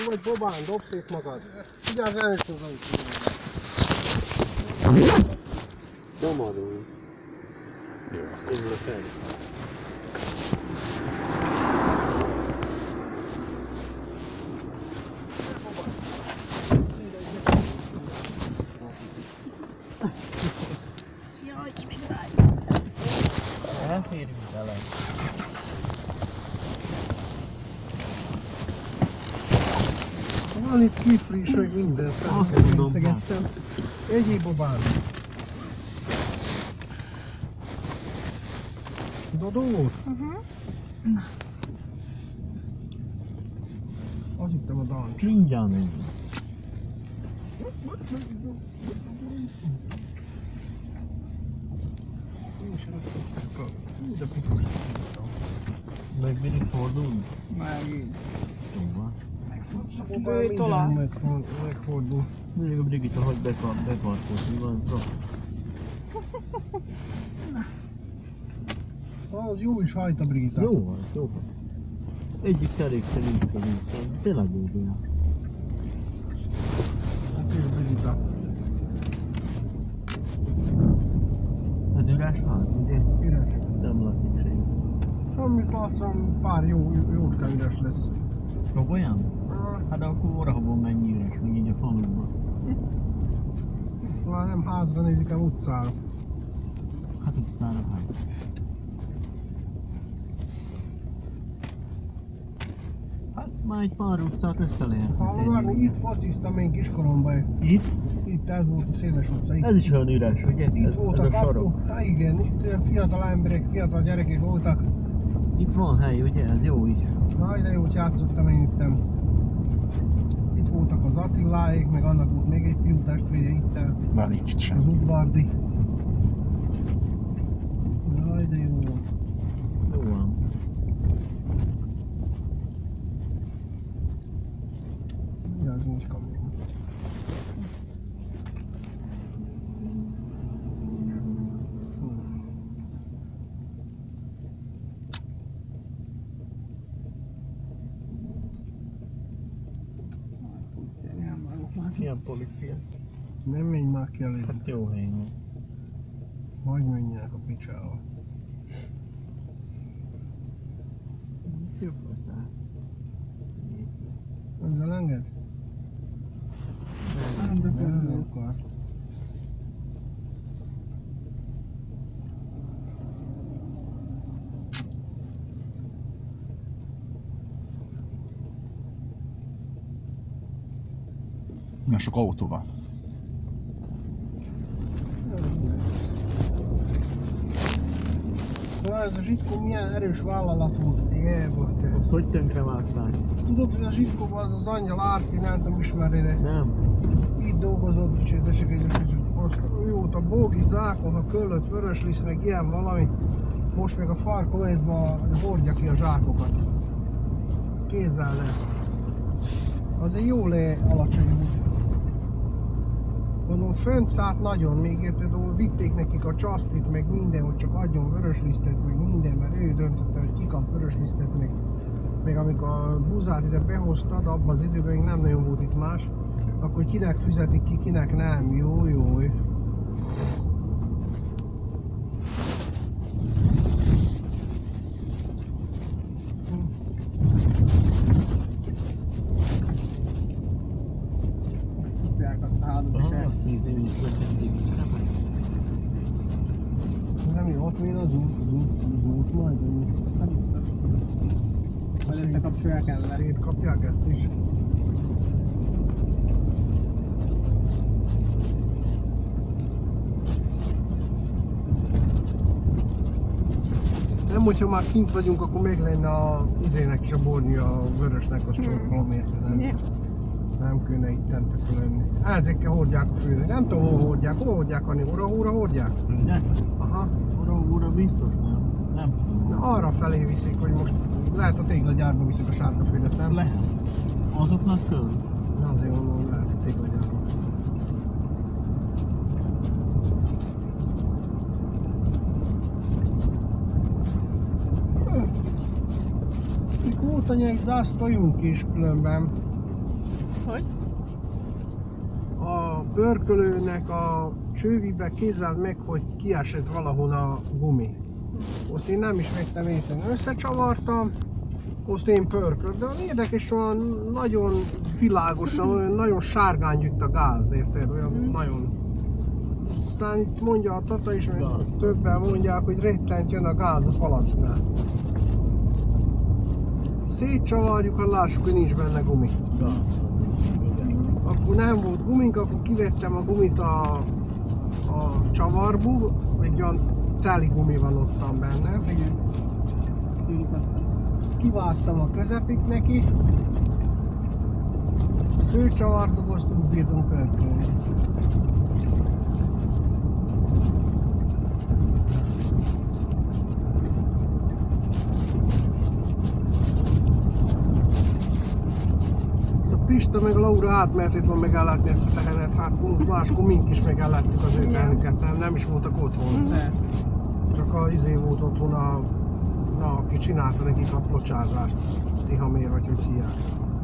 vagy Bobán, dobd szét magad. Vigyázz, elnézd az autóval. Nyomorul. Jó. Indul a fenn. Jaj, király! Elférünk vele. Van itt kiflis, hogy minden felkerítegettem. Egyéb Bobán. Dodó volt? Azt hittem a dancs. Mindjárt megyünk. De piszkos. Megbírik fordulni? Megint. Jó van. Bőtolat. Megfordul. Mondjuk a Brigitta, hogy beparkolni van. Az jó is hajt a Brigitta. Jó van, jó van. Egyik kerék sem nincs a vízben. Tényleg jó olyan. Hát jó Brigitta. Ez üres ház, ugye? Üres. Nem lakik senki. Amit látom, pár jócska üres lesz. Olyan? Hát de akkor orahabban mennyi üres, még így a faluban. Már nem házra nézik, hanem utcára. Hát utcára hát. Hát már egy pár utcát össze lehet Ha várni, itt fociztam én kiskoromban. Itt? Itt ez volt a széles utca. Itt, Ez is olyan üres, ugye? itt volt ez a a kapu. sarok. Hát igen, itt olyan fiatal emberek, fiatal gyerekek voltak. Itt van hely, ugye? Ez jó is. Jaj, de jót játszottam én ittem. Itt voltak az Attiláék, meg annak volt még egy fiú testvére itten. Már nincs itt Az senki. udvardi. Jaj, de jó volt. Jó van. Vigyázz, nincs kamion. Milyen policia? Nem menj már ki elé. Hát jó hely van. Majd menjenek a picsába. Jobb leszel. Ezzel enged? Nem akar. Milyen sok autó van. Na ez a Zsitkó milyen erős vállalat volt, jebot. Azt hogy tönkrevágták? Tudod, hogy a Zsitkóban az Angyal Árpi, nem tudom, ismerére. Nem. Itt dolgozott, dicsérdesek egyébként, azt ő volt a Bógi Zákon, ha Köllött, Vöröslisz, meg ilyen valami. Most meg a Farkoveszban hordja ki a zsákokat. Kézzel le. Azért jól alacsony volt. Mondom, fönt szállt nagyon, még érted, ahol vitték nekik a csasztit, meg minden, hogy csak adjon vöröslisztet, meg minden, mert ő döntötte, hogy kikap vöröslisztet, meg amikor a buzát ide behoztad, abban az időben még nem nagyon volt itt más, akkor kinek fizetik ki, kinek nem, jó, jó. Aha, azt nézem, hogy leszették is kapaj. Nem jó, ott még az út majd, Hát biztos. Majd összekapcsolják el. Szétkapják ezt is. Nem, hogyha már kint vagyunk, akkor még lenne a izének is a bornya, a vörösnek, az csókolom, érted? Nem kéne itt tentek lenni. Ezekkel hordják a főzőt. Nem tudom, hol hordják, Ani, óra hordják? Tudják? Aha. Ura biztos nem. Nem tudom. Na, arra felé viszik, hogy most lehet a téglagyárba viszik a sárgafélet, nem? Lehet. Azoknak kell. Na, azért mondom, lehet a téglagyárba. Mikor volt a nyelv, zásztoljunk is különben. Hogy? A pörkölőnek a csővibe kézzel meg, hogy kiesett valahol a gumi. Azt én nem is vettem észre. Összecsavartam, azt én pörkölt, de érdekes, olyan nagyon világosan, olyan nagyon sárgán jött a gáz, érted? Olyan nagyon. Aztán itt mondja a tata is, mert többen mondják, hogy rettent jön a gáz a palacknál. Szétcsavarjuk, ha lássuk, hogy nincs benne gumi. Akkor nem volt gumink, akkor kivettem a gumit a csavarból, egy olyan teli gumi van ottan benne. Igen. Tűnik aztán. Kivágtam a közepig neki, főcsavartok, azt úgy bírtunk pörkölni. Pista meg Laura átment itt van megállátni ezt a tehenet, hát máskor mink is megállátjuk az ő tehenüket, nem is voltak otthon. De. Csak a izé volt otthon, aki csinálta nekik a pocsázást. Tihamér vagy hogy hívják.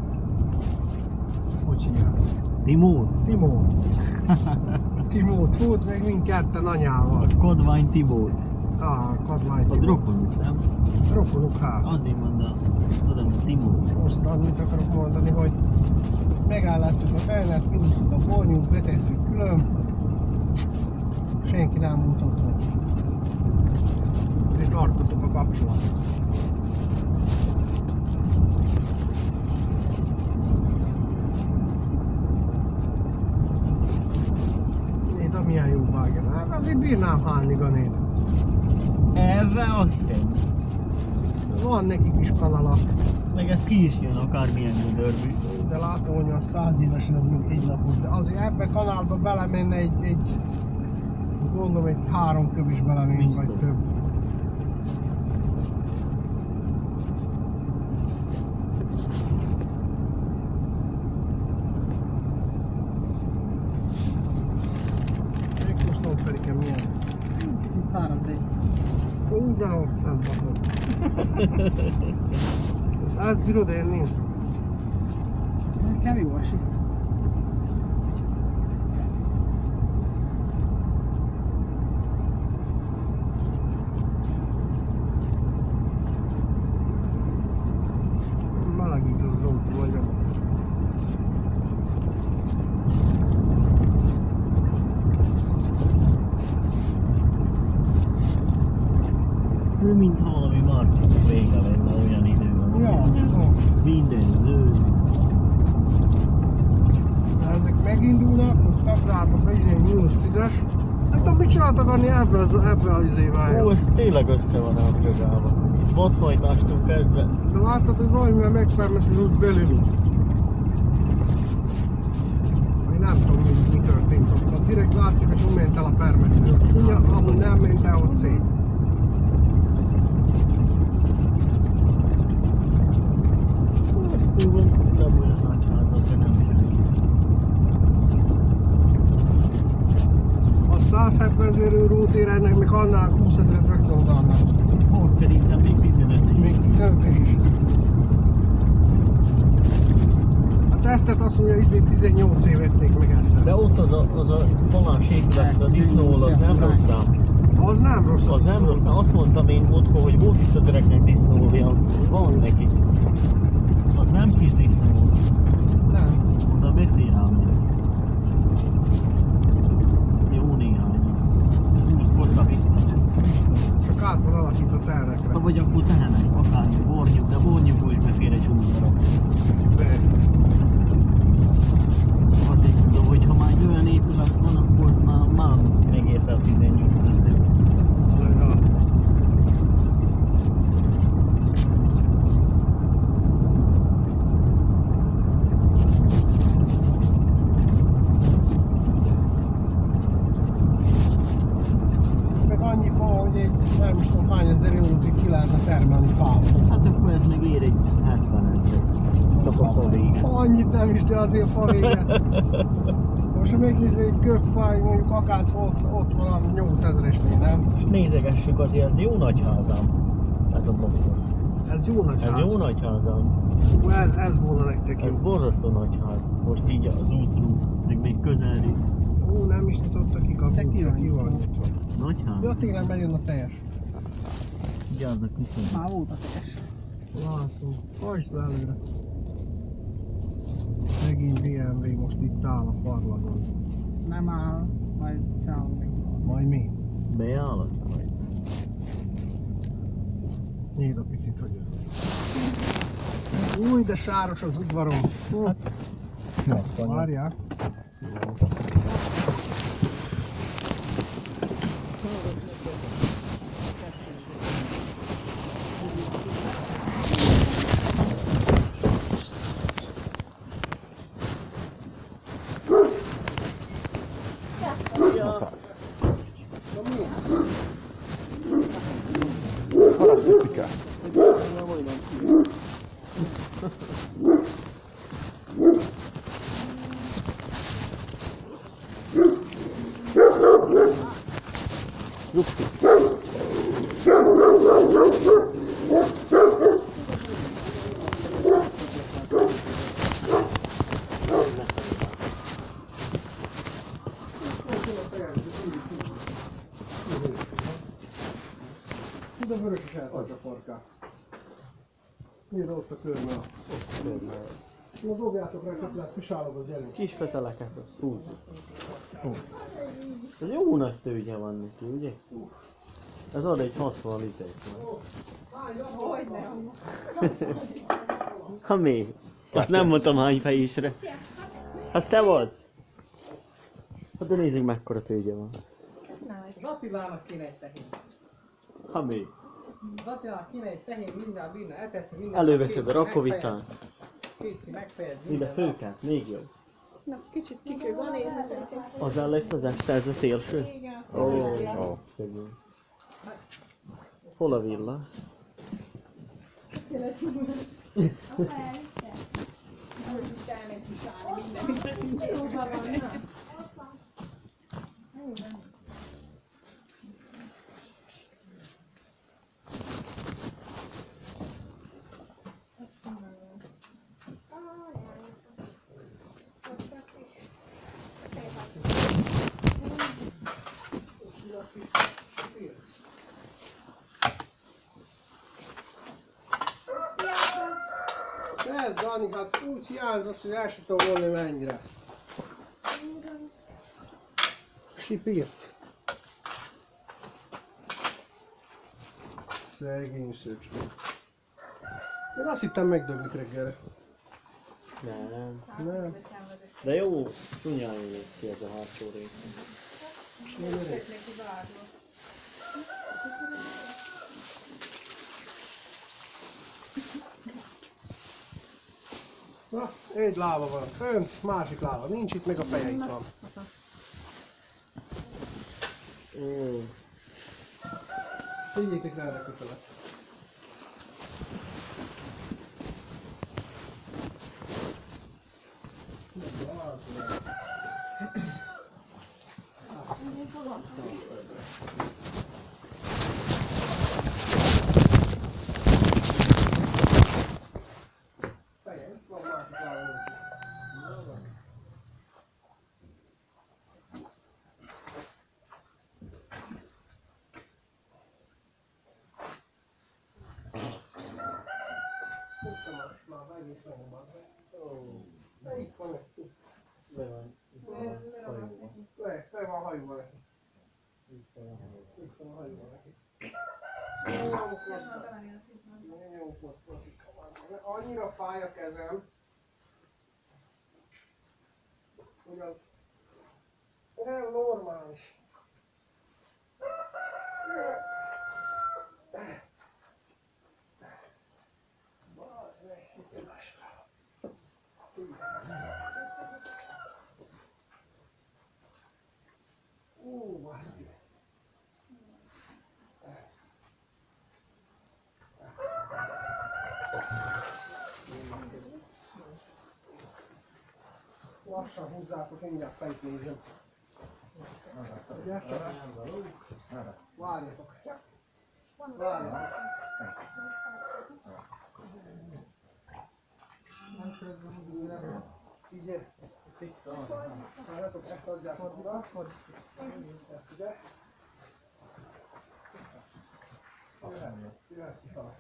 Hogy hívják? Timót? Timót. Timót volt, meg mindketten anyával. Kodvány Timót. Kadmány Az Timót. rokonuk, nem? Rokonuk hát. Azért mondom, tudom, a Timót. Azt annyit akarok mondani, hogy megállítottuk a tehenet, kiúsztuk a bornyút, betettük külön. Senki nem volt otthon. Ezért tartottuk a kapcsolatot. Nézd, milyen jó vágja. Hát azért bírnám hányni Ganét. Erre azt hiszem. Van nekik is kanala. Meg ez ki is jön akármilyen gödörbű. De látom, hogy a 100 évesen ez még egy lapos. De azért ebbe a kanálba belemenne egy gondolom egy 3 köv is belemenne, Biztos. vagy több. Most nem felikem milyen. Kicsit száraz, de Ugyanaz szent bakod. Ezt bírod enni? kell jó esik. Melegít az autó nagyon. Ő mintha valami március vége lenne, olyan idő van. Ja, Minden zöld. ezek megindulnak, most februárban bejön mínusz 10-es. Nem tudom, mit csináltak adni ebbe az izével. Ó, ez tényleg össze van elcsogálva. Vadhajtástól kezdve. De láttad, hogy valamivel megfermesztődött belül. Én nem tudom, mi történt ott. Direkt látszik, hogy úgy ment el a permető. Ugye, ahol nem ment el, ott szép. Ő van, nem olyan nagy házak, de nem senki. A 170 000 eurót ér ennek, még annál 20 000-et rögtön odaadnak. Ó, szerintem még 15 Még 15 is. A tesztet azt mondja, hogy 18 évet még meg ezt. De ott az a valás épület, az a disznóhol, az nem rossz ám. Az nem rossz. Az nem rossz ám. Azt mondtam én múltkor, hogy volt itt az öregnek disznóholja, az van neki. Az nem kis disznóhol. Nem. Oda beszél ám. Jó néhány. 20 koca biztos. Csak át van alakított elrekre. Ha vagy akkor tehenek, akármi, bornyuk, de bornyukból is befér egy 20 darab. Azért tudom, hogy ha már egy olyan épület van, akkor az már megérte a 18 ezer. Meg annyi fa, hogy egy nem is tudom hány ezer eurót ki lehetne termelni fával. Hát akkor ez meg ér egy 70 ezer. Csak a fa vége. Annyit nem is, de azért fa vége. Most ha megnézni egy köpfáj, mondjuk akác ott van a 8000-esnél, nem? És nézegessük azért, ez jó nagy házám. Ez a blokkos. Ez jó nagy Ez ház. jó nagy ház ám. Hú, ez volna nektek jó. Ez borzasztó nagy ház. Most így az útról, meg még közeli. Ó, nem is nyitottak ki kaput, De ki van ki van nyitva. nyitva. Nagy ház. Ja, télen bejön a teljes. Vigyázzak viszont. Már volt a teljes. Látom. Hajtsd be előre. Megint BMW most itt áll a parlagon. Nem áll, majd csinálom még. Majd mi? Bejállott? Nyíld a picit, hogy jön. Új, de sáros az udvarom. Várjál. Száz. Harász picike. Luxi. Ide vörös is eltart a farkát. Nézd ott a körme. Na dobjátok rá kötelet, pisálok, gyerünk. Kis köteleket, húz. Ez jó nagy tőgye van neki, ugye? Ez ad egy 60 litert. Ha még? Azt nem mondtam hány fejésre. Hát szevasz! Hát de nézzük mekkora tőgye van. Az Attilának kéne egy tehén. Ha még? Az Attilának kéne egy tehén, minden bírna, eteszti minden. Előveszed a rakovicát. Kétszi megfejed Ide minden. főkát, még jobb. Na, kicsit ki kell van érni. Az lett az este, ez a szélső? Igen, Ó, Ó. szegény. Hol a villa? Ez, Dani, hát úgy hiányzasz, hogy el sem tudom mondani mennyire. Sipírc. Szegény szöcső. Én azt hittem megdöglik reggelre. Nem. Nem. De jó, csúnyán jól néz ki ez a hátsó rész. Na, egy lába van fönt, másik lába nincs itt, meg a feje itt van. Ó, Figyétek rá erre kötelet. Feje itt van, másik lába nincs. Már egész nagyon van. De itt van egy. be van. Itt van a hajóban. Le van hajóval neki. Itt van a hajóban. Itt van a hajóval neki. Annyira fáj a kezem, hogy az nem normális. Bazd meg, mit más. Baszki. Lassan húzzátok, én mindjárt fejt nézem. Ugye? Várjatok. Várjatok. Másodszor húzni le. Így. Várjátok, ezt adják oda. Ezt ide. Jöhet kifele.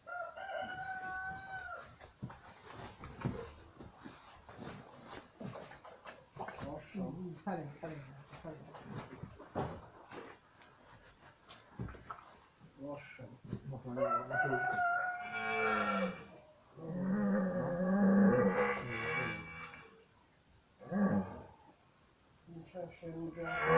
Lassan. Felénk. Lassan. Nincsen semmi.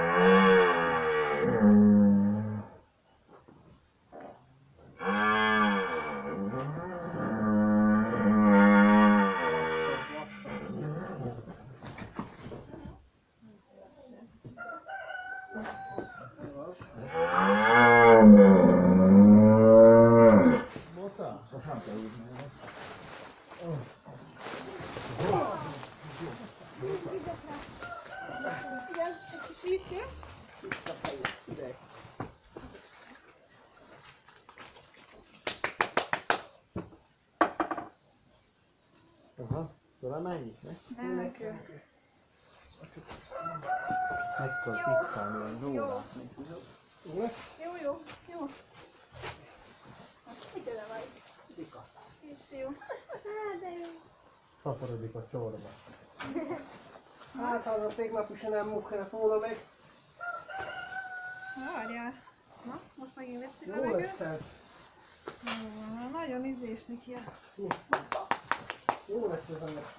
Igen, egy kis víz kér. Aha, felemeljük, ne? Nem kell. Meg kell tisztálni a zsórát. Jó. Micsoda vagy? Kis jó. De jó. Szaporodik a csorba. Hát az a tegnap is nem mukkelt volna meg. Várjál. Na, most megint veszik a Jó levegőt. lesz ez. Nagyon ízés neki. Jó lesz ez ennek.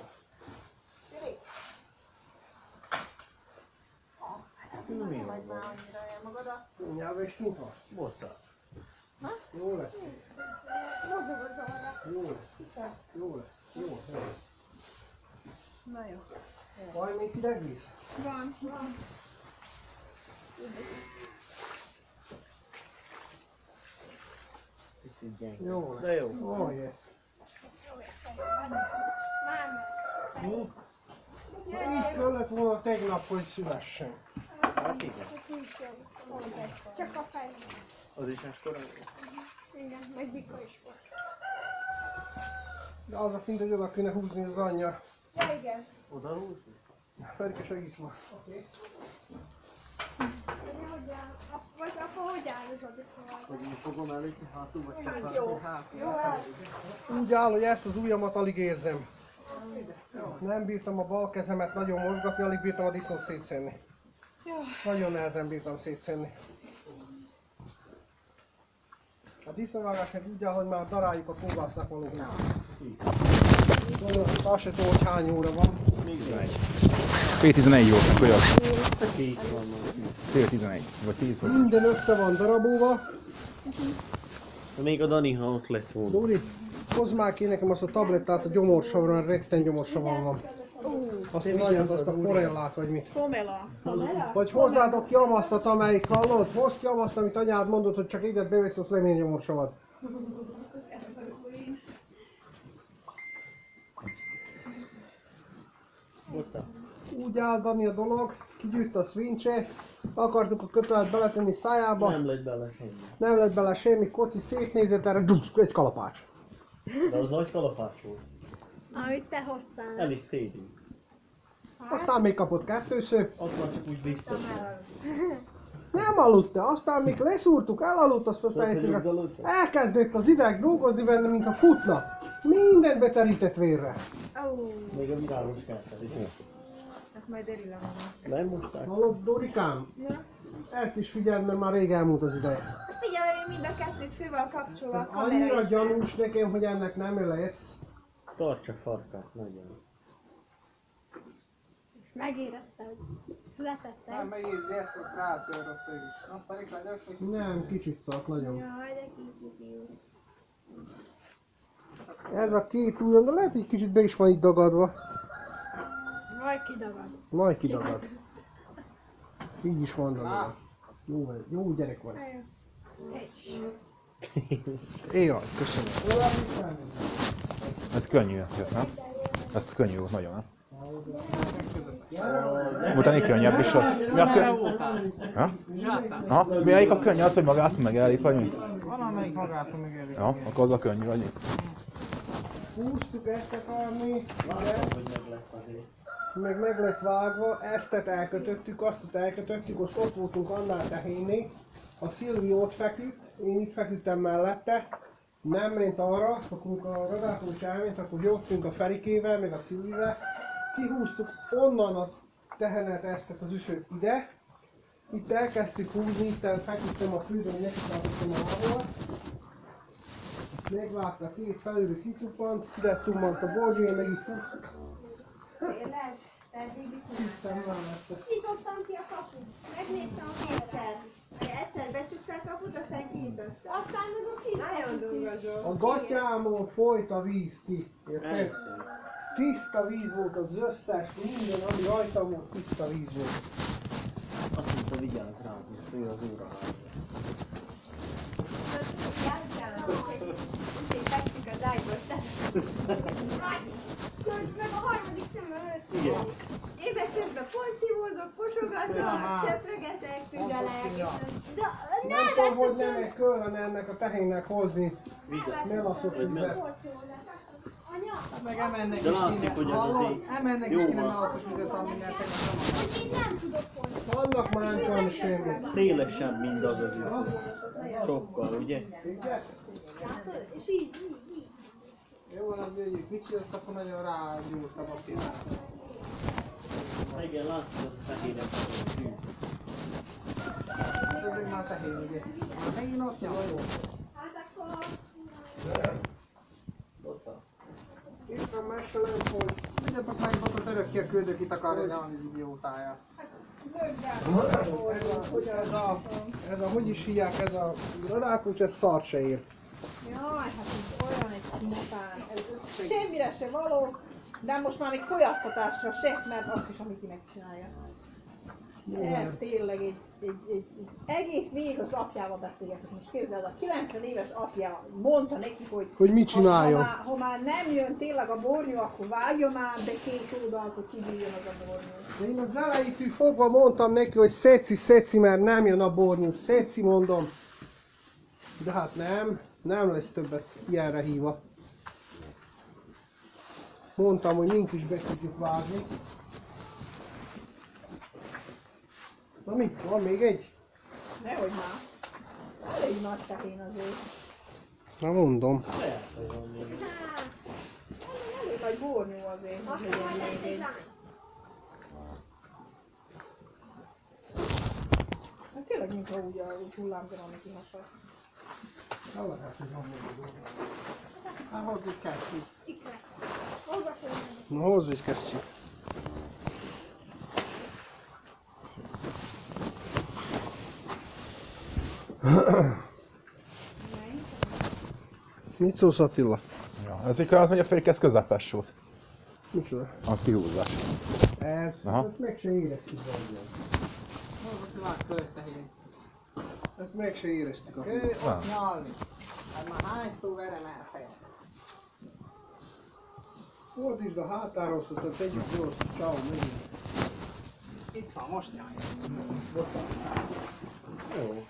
Mi Vagy van? már annyira elmagadat. Nyelve is kint van. Bocsánat. Jó lesz. Mozogod Jó lesz. Jó lesz. Jó. Na jó. Vaj, még hideg víz? Van. Kicsit gyenge. Jó lesz. De jó. Vaj, így kellett volna tegnap, hogy szülessen. Hát igen. Csak a fej. Az is ekkora. Igen, meg bika is volt. De az a szint, hogy oda kéne húzni az anyja. Ja, igen. Oda húzni? Ferike segíts ma. Oké. Vagy akkor hogy állítod ezt a Hogy én fogom előtt hátul, vagy csak Jó. hátul? Jó, Úgy áll, hogy ezt az ujjamat alig érzem. Nem bírtam a bal kezemet nagyon mozgatni, alig bírtam a disznót szétszedni. Nagyon nehezen bírtam szétszedni. A disznóvágás meg úgy áll, hogy már daráljuk a kóvásznak valóban. Azt se tudom, hogy hány óra van. Fél 11 jó, olyan. Két van már. Fél 11, vagy 10 vagy. Minden össze van darabolva. De még a Dani, ha ott lett volna. Dóri, hozd már ki nekem azt a tablettát a gyomorsavra, retten gyomorsavam van. Azt nagyon, azt a forellát, vagy mit. Pomela. Vagy hozzátok ki amasztat, amelyik hallod? Hozd ki amasztat, amit anyád mondott, hogy csak egyet bevesz, azt lemény gyomorsavad. Bocsánat. Úgy áll Dani a dolog, kigyűjt a szvincse, akartuk a kötelet beletenni szájába, Nem lett bele semmi. nem lett bele semmi, koci szétnézett erre, egy kalapács. De az nagy kalapács volt. Amit te hoztál. El is szédünk. Aztán még kapott kettőször, Ott van csak úgy biztos. nem aludt el, aztán még leszúrtuk, elaludt, aztán Tudod, hogy egyszerűen úgy aludt? elkezdett az ideg dolgozni benne, mintha futna. Mindent beterített vérre. Még a virágos kártyát is. Hát majd derülem volna. Nem mosták? Hallod, Dorikám? Ja. Ezt is figyeld, mert már rég elmúlt az ideje. Figyelj, én mind a kettőt fő van kapcsolva a Annyira kamera. gyanús nekem, hogy ennek nem lesz. Tartsa farkát, nagyon. Megérezte, hogy született el. megérzi ezt, azt rátör, azt elég legyen. Nem, kicsit szart, nagyon. Jaj, de kicsit jó. Ez a két ujjam, de lehet, hogy kicsit be is van itt dagadva. Majd kidagad. Majd kidagad. Így is van dagadva. Jó gyerek vagy. Éjjaj, köszönöm. Ez könnyű, nem? Ez könnyű volt nagyon, nem? Utána könnyebb is. Mi a könnyebb? Ha? Ha? Melyik a könnyű? Az, hogy magától megelik, vagy mi? Valamelyik magától megelik. Ja, akkor az a könnyű, vagy mi? Húztuk ezt akarni, ide, meg lett vágva, eztet elkötöttük, azt elkötöttük, ott voltunk annál tehénnél, a Szilvi ott feküdt, én itt feküdtem mellette, nem ment arra, akkor amikor a Radátós elment, akkor jöttünk a Ferikével, meg a Szilvivel, kihúztuk onnan a tehenet eztet az üsöt ide, itt elkezdtük húzni, itt feküdtem a földön, hogy nekitáltottam a lából, megvágta két felülről kituppant, ide tummant a borzsé, meg itt Tényleg? Eddig is futtam mellette. nyitottam ki a kaput. Megnéztem a kétszer. Egyszer becsukták a kaput, aztán kinyitottam. Aztán meg a kint. Nagyon durva. A gatyámon folyt a víz ki, érted? Tiszta víz volt az összes, minden, ami rajta volt, tiszta víz volt. Azt mondta, vigyázz rá, hogy ő az óra. Fekszik az ágyba, meg a harmadik szemmel évek közben porszívózok, posogatok, csöpregetek, tüdelek. Nem tudom, hogy nem kellene ennek a tehénnek hozni melaszos vizet. Meg emennek De is látszik, kéne, hogy az hallod? azért Emennek jó is kéne van. melaszos vizet, aminek tegnap Én nem tudok hozni. Vannak mánkon semmi. Szélesebb, mint az az izé. Sokkal, ugye? Látod? És így. jó van, az egy kicsi, azt akkor nagyon rágyúrt a papírra. Igen, látszik, az a fehéres szűk. Ez még már tehén, ugye? Már megint ott nyom. Hát akkor... Itt a meselem, hogy Tudjátok meg, hogy örökké küldök itt akarja nyalni az idiótáját. hogy ez a, hogy is hívják, ez a Radákus, ez szar se ér. Jaj, hát ez olyan egy smotán, ez semmire se való, de most már még folyattatásra se, mert azt is a Mikinek csinálja. Ez tényleg egy egész végig az apjával beszélgetett. Most képzeld, a 90 éves apja mondta neki, Hogy mit csináljon. Ha már nem jön tényleg a bornyó, akkor vágja már be két oldalt, hogy kibírjon az a bornyó. De én az elejétől fogva mondtam neki, hogy szeci, mert nem jön a bornyú. Szeci, mondom. De hát nem lesz többet ilyenre hívva. Mondtam, hogy mink is be tudjuk vágni. Na mi? Van még egy? Nehogy már. Elég nagy tehén azért. Na mondom. Elég nagy bornyó azért, hogy legyen még egy. Hát tényleg, mintha úgy a hullámzóan neki hasad. Hát hozzuk kesztyűt. Ikre. Hozzatok. Na hozz egy kesztyűt. Mit szólsz, Attila? Ja, ez így az, hogy a félig ez közepes volt. Micsoda? A kihúzás. Aha. Ezt meg se éreztük valójában. Hozzuk vágta egy tehén. Ezt meg se éreztük. Ő ott nyalni. Hát már hányszor verem el fejet. Fordítsd a hátáról, szóval tegyük gyors. Ciao, megint. Itt van, most nyalja. Jó.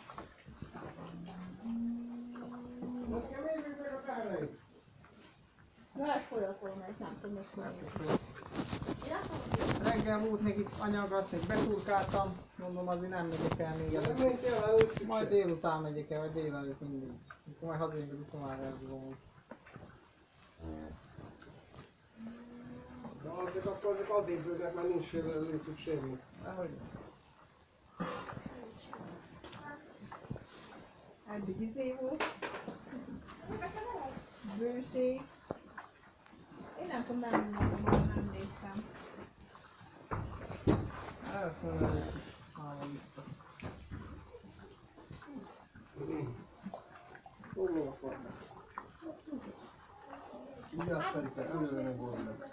Most kell mérjük meg a tehereit. Lehet folyatolni, nem tudom, hogy Reggel volt még itt anyagat, még beturkáltam. Mondom, azért nem megyek el még Nem előtt. mentél el előttük Majd se. délután megyek el, vagy délelőtt mindig. Mikor majd hazajövök, biztos már elzsugom. De akkor azért bőgek, mert nincs előttük semmi. Dehogy. eddig izé volt. Bőség. Én nem tudom, nem néztem. Elfölül egy kis hála biztos. Hol a farkát? Vigyázz, Ferike, előre ne gondolj meg.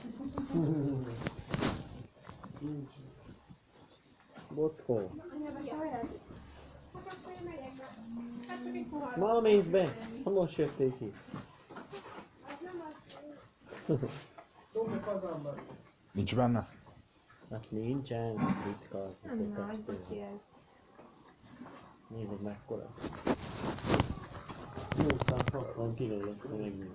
Bockó. Anya, Ma mész be? Ha most jöttél ki. Dobj kazánba. Nincs benne? Hát nincsen, ritka. Nagy kicsi ez. Nézzük mekkora. 860 kiló lesz a megint.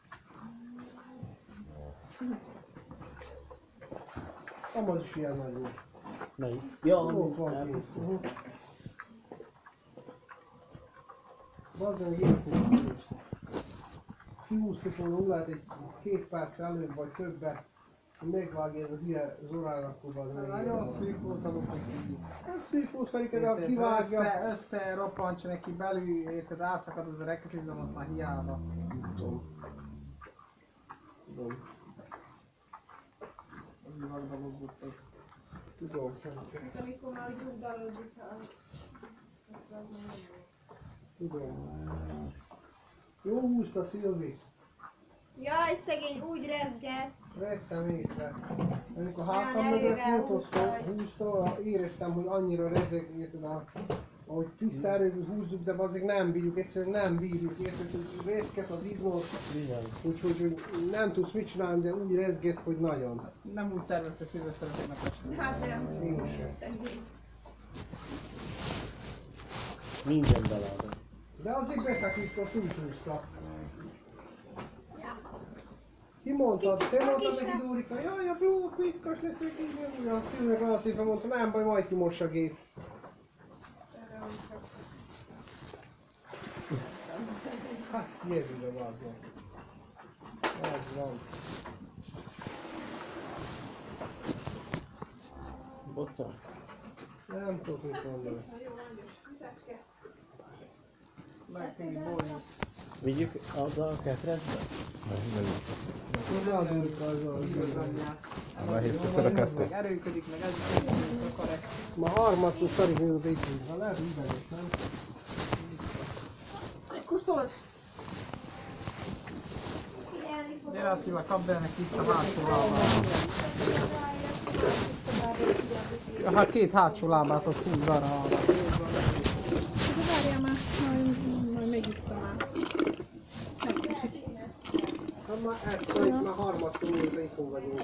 Amaz is ilyen nagy volt. Melyik? Ja, Jó, van elpusztul. pénz. Bazdmeg ilyen húztuk. Kihúztuk volna, lehet egy 2 perc előbb vagy többet. Megvágja ez a hülye Zorán, akkor bazdmeg. Nagyon szűk volt a lukot így. Hát szűk volt Ferike, de ha kivágja. Összeroppantsa neki belül, érted, átszakad az a rekeszizom, az már hiába. Tudom. Az üvegdalog volt az. Tudom. Amikor már úgy rúgdalódik, Tudom. Jó húzta, Szilvi. Jaj, szegény úgy rezgett. Vettem észre. Amikor a Olyan hátam mögött erővel húzta, éreztem, hogy annyira rezeg, érted, ahogy tiszta erőből húzzuk, de azért nem bírjuk, egyszerűen nem bírjuk, érted, hogy rezget az izmot, úgyhogy nem tudsz mit csinálni, de úgy rezget, hogy nagyon. Nem úgy tervezte szilvesztereteknek este. Hát nem. Én sem. Szegény. Minden beleadom. De azért befeküdt, úgy húzta. Ki mondtad? Te mondtad neki, Dórika, jaj, a blue piszkos leszek, így nem úgy. A Szilvinek olyan szépen mondta, nem baj, majd kimossa a gép. Hát, jövőre vágom. Ez van. Boca? Nem tudok mit mondani. Megkény bolni. Vigyük azzal a ketrecbe? Hozzá a Dórika azzal. Nehéz egyszer a kettő. Meg erőködik, meg ez is akarek. Ma harmadtól szarik minut így húzva. Lehet üveges, nem? Kóstolod? Gyere Attila, kapd el neki itt a hátsó lábát. Hát 2 hátsó lábát azt húzd arra a lábát. Várjál már, majd megisszam már. Hát már ezt szóval már harmadtól minut itthon vagyunk.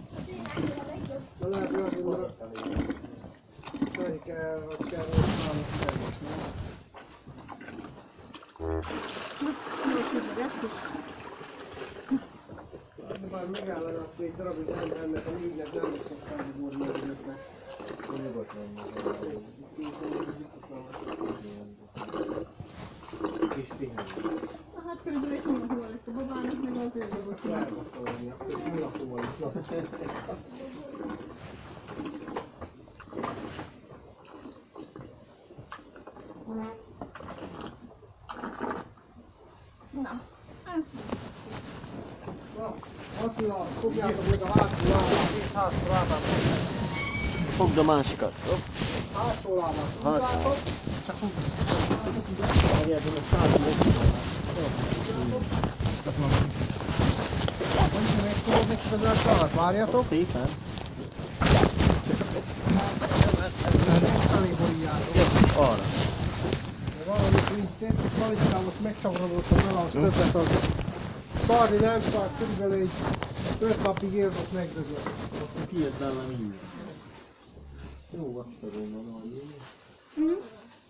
Na lehet, hogy azért már... Melyik kell, vagy kell volna de már megállana akkor egy darabig ennek a négynek nem viszont felgúrni az ötnek. És pihenni. Hát körülbelül egy hónapban lesz a babának, meg az őrjövök. Lehet azt mondani, akkor egy hónapúval is nap. Na, Na, Attila, fogjátok meg a hátsó lábát. 2 hátsó lábát. Fogd a másikat. Hopp. Hátsó lábát. Hátsó. Húzzátok. Csak húzd. Várjátok, a szállítok. Mondjuk meg tudod neki az alatt, várjatok. Szépen. Elég borítjátok. Arra. De valamit így tettük, valamit most megcsavarodottam vele, az többet az szarni nem szart, körülbelül egy 5 napig élt, azt megdögött. Akkor kijött belőle minden. Jó vastagon van, ahogy én.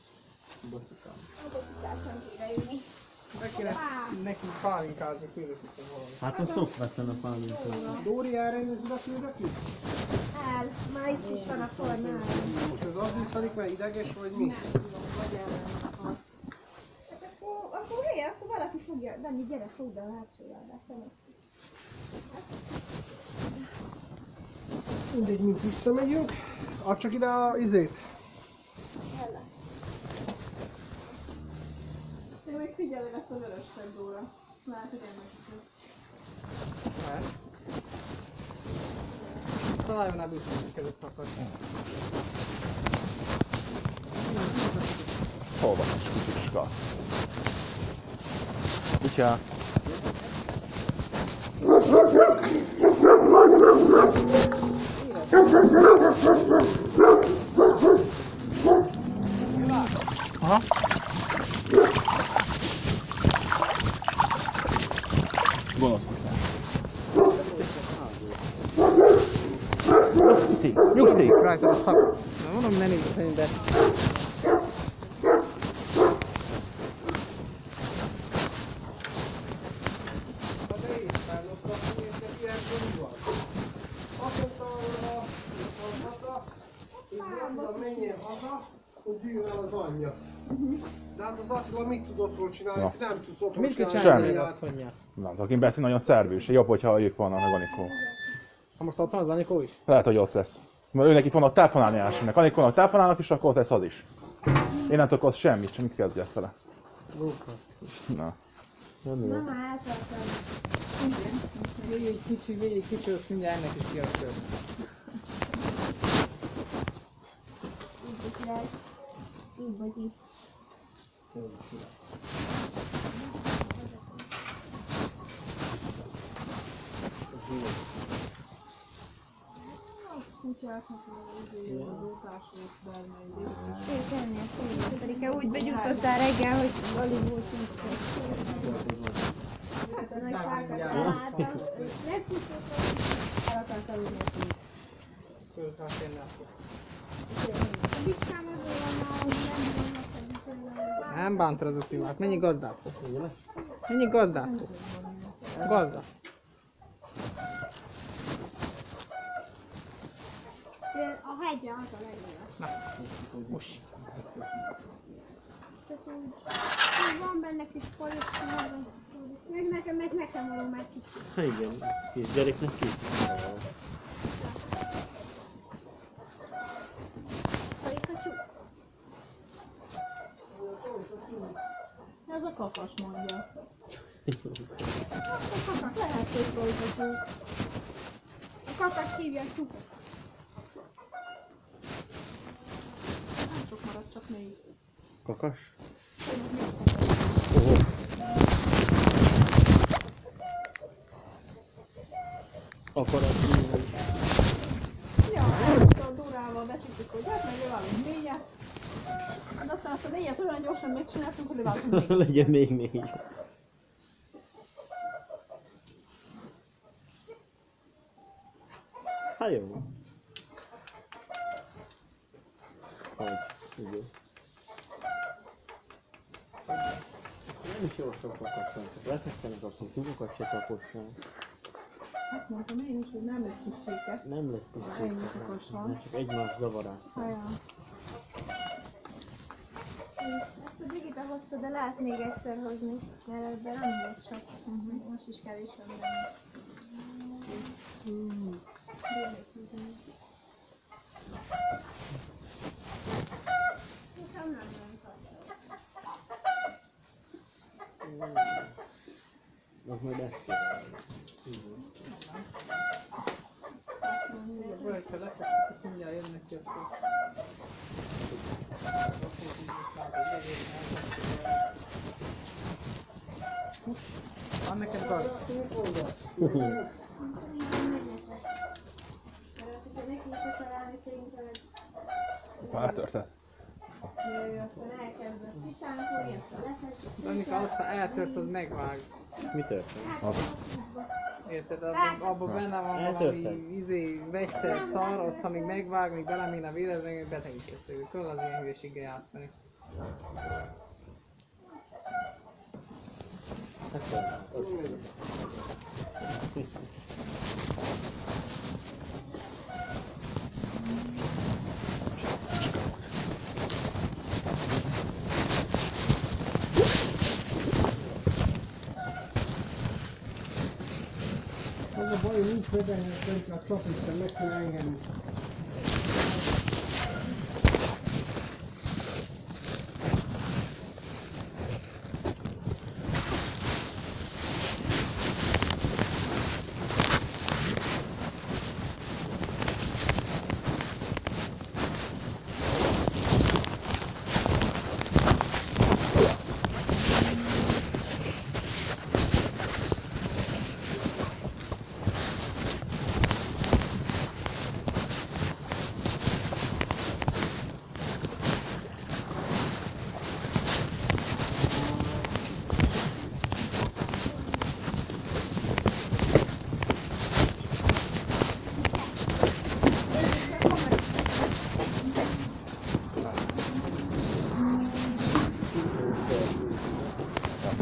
Bocsikám. Meg kéne neki pálinkázni, félretettem valamit. Hát azt ott vettem a pálinkát. Dóri, elrendezed a küldökét? El, már itt is van a formája. És az az visszalik, mert ideges vagy mi? Hát akkor hé, akkor valaki fogja. Dani, gyere, fogd a hátsó lábát, te meg. Mindegy, mint visszamegyünk. Add csak ide a izét. Ellen. én még figyelem ezt az örös Dóra. Lehet, hogy ennek is. Lehet. Találjon rá biztonságot szakad. Hol van a kutyiska? Kutya. Aha. Gonosz kutyák. Az kici. Nyugszik! Rajta a szak. Na mondom, ne nézd a de... Az anyja. De hát az Attila mit tud otthon csinálni? Ja. Nem tudsz otthon Mit tud csinálni. csinálni Semmi. az asszonyjal? Nem tudok én beszélni, nagyon szervűs. Jobb, hogyha ők vannak meg Anikó. Ha most ott van az Anikó is? Lehet, hogy ott lesz. Mert őnekik vannak telefonálni elsőnek. Anikónak telefonálnak, és akkor ott lesz az is. Én nem tudok az semmit, sem mit kezdjek vele. Na. Mama eltartam. Végig kicsi, azt mindjárt ennek is kiadjuk. Így király. Így bocsi. Pedig úgy begyújtottál reggel, hogy alig volt hát a nagy fákat találtam. Legkutatottam. El akartam ülni a pénzt. A bicskám az olyan, hogy nem vannak a Nem bántad az Attilát, mennyi gazdát fog? Mennyi gazdát fog? Gazda. A hegyre az a legjobb. Most. Van benne kis polisztál, meg nekem való már kicsit. Igen, kisgyereknek kis. Karikacsú. Ez a kakas mondja. A kakas lehet, hogy karikacsú. A kakas hívja csukot. Nem sok maradt, csak 4. Kakas? Aparat. Ja, ezt a Durával beszéltük, hogy hát meg löválunk 4-et. De aztán azt a 4-et olyan gyorsan megcsináltunk, hogy löváltunk 4-et. Legyen még 4. Hát jó. Hogy, ugye. Nem is jó sok kakassan, csak leszesztenek, akkor tyúkokat se kapossal. Azt mondtam én is, hogy nem lesz kis csirke. Nem lesz kis Ennyi szépen, kakos van. mert csak egymás zavarás. Ajá. Ezt a Brigitte hozta, de lehet még egyszer hozni, mert ebben nem volt sok. Most is kevés van benne. Nekem nem Az majd estél. Vagy ha lefekszik, azt mindjárt jönnek ki akkor. Van neked gazda? Eltörted. aztán elkezdett kitánkolni, aztán lefeküdt. Annika azt, ha eltört, az megvág. Mi történt? Az. Érted? Abban benne van Eltörted? valami vegyszer szar, azt ha még megvág, még beleméne vérezni, még betegítésszerű. Kell az ilyen hülyeséggel játszani. Az a baj, hogy nincs vedenhet, a csapista meg kell engedni.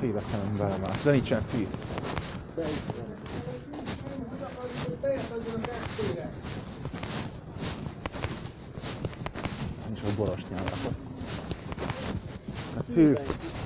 félek, nem belemász. De nincsen fél. Nincs a borosnyának. A fő.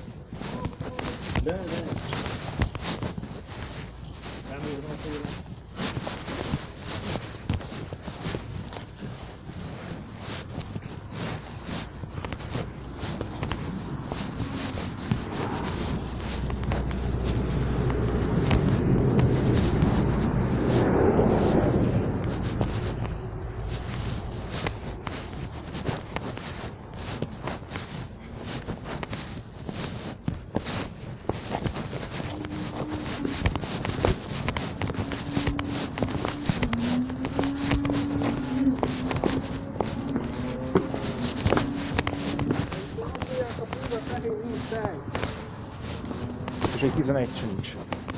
És még 11 sincs.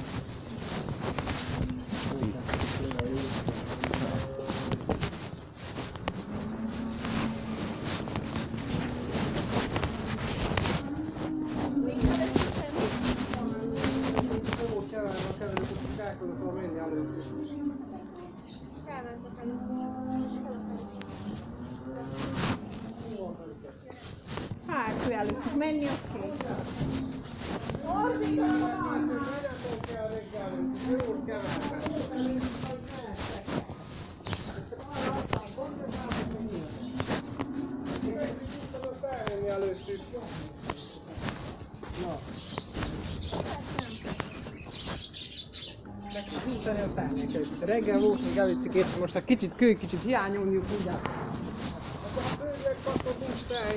Hát, ő el tud menni, oké. Reggel volt még előttük itt, most a kicsit hiányoljuk mindjárt. A főleg kapott nincs tej.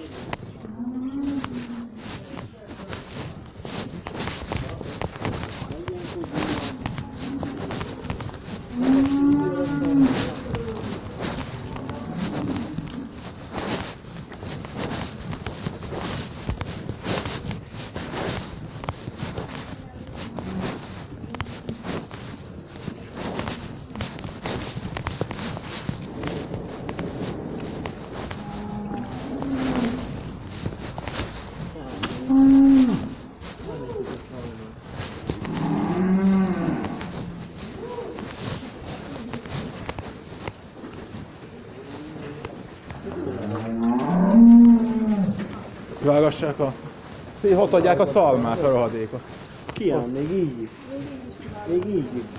Vágassák a... Ott adják a szalmát, a rohadékot. Ki áll? Még így is. Még így is.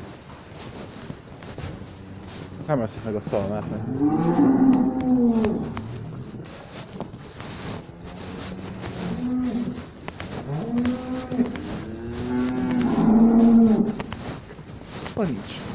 Nem eszik meg a szalmát. Nincs.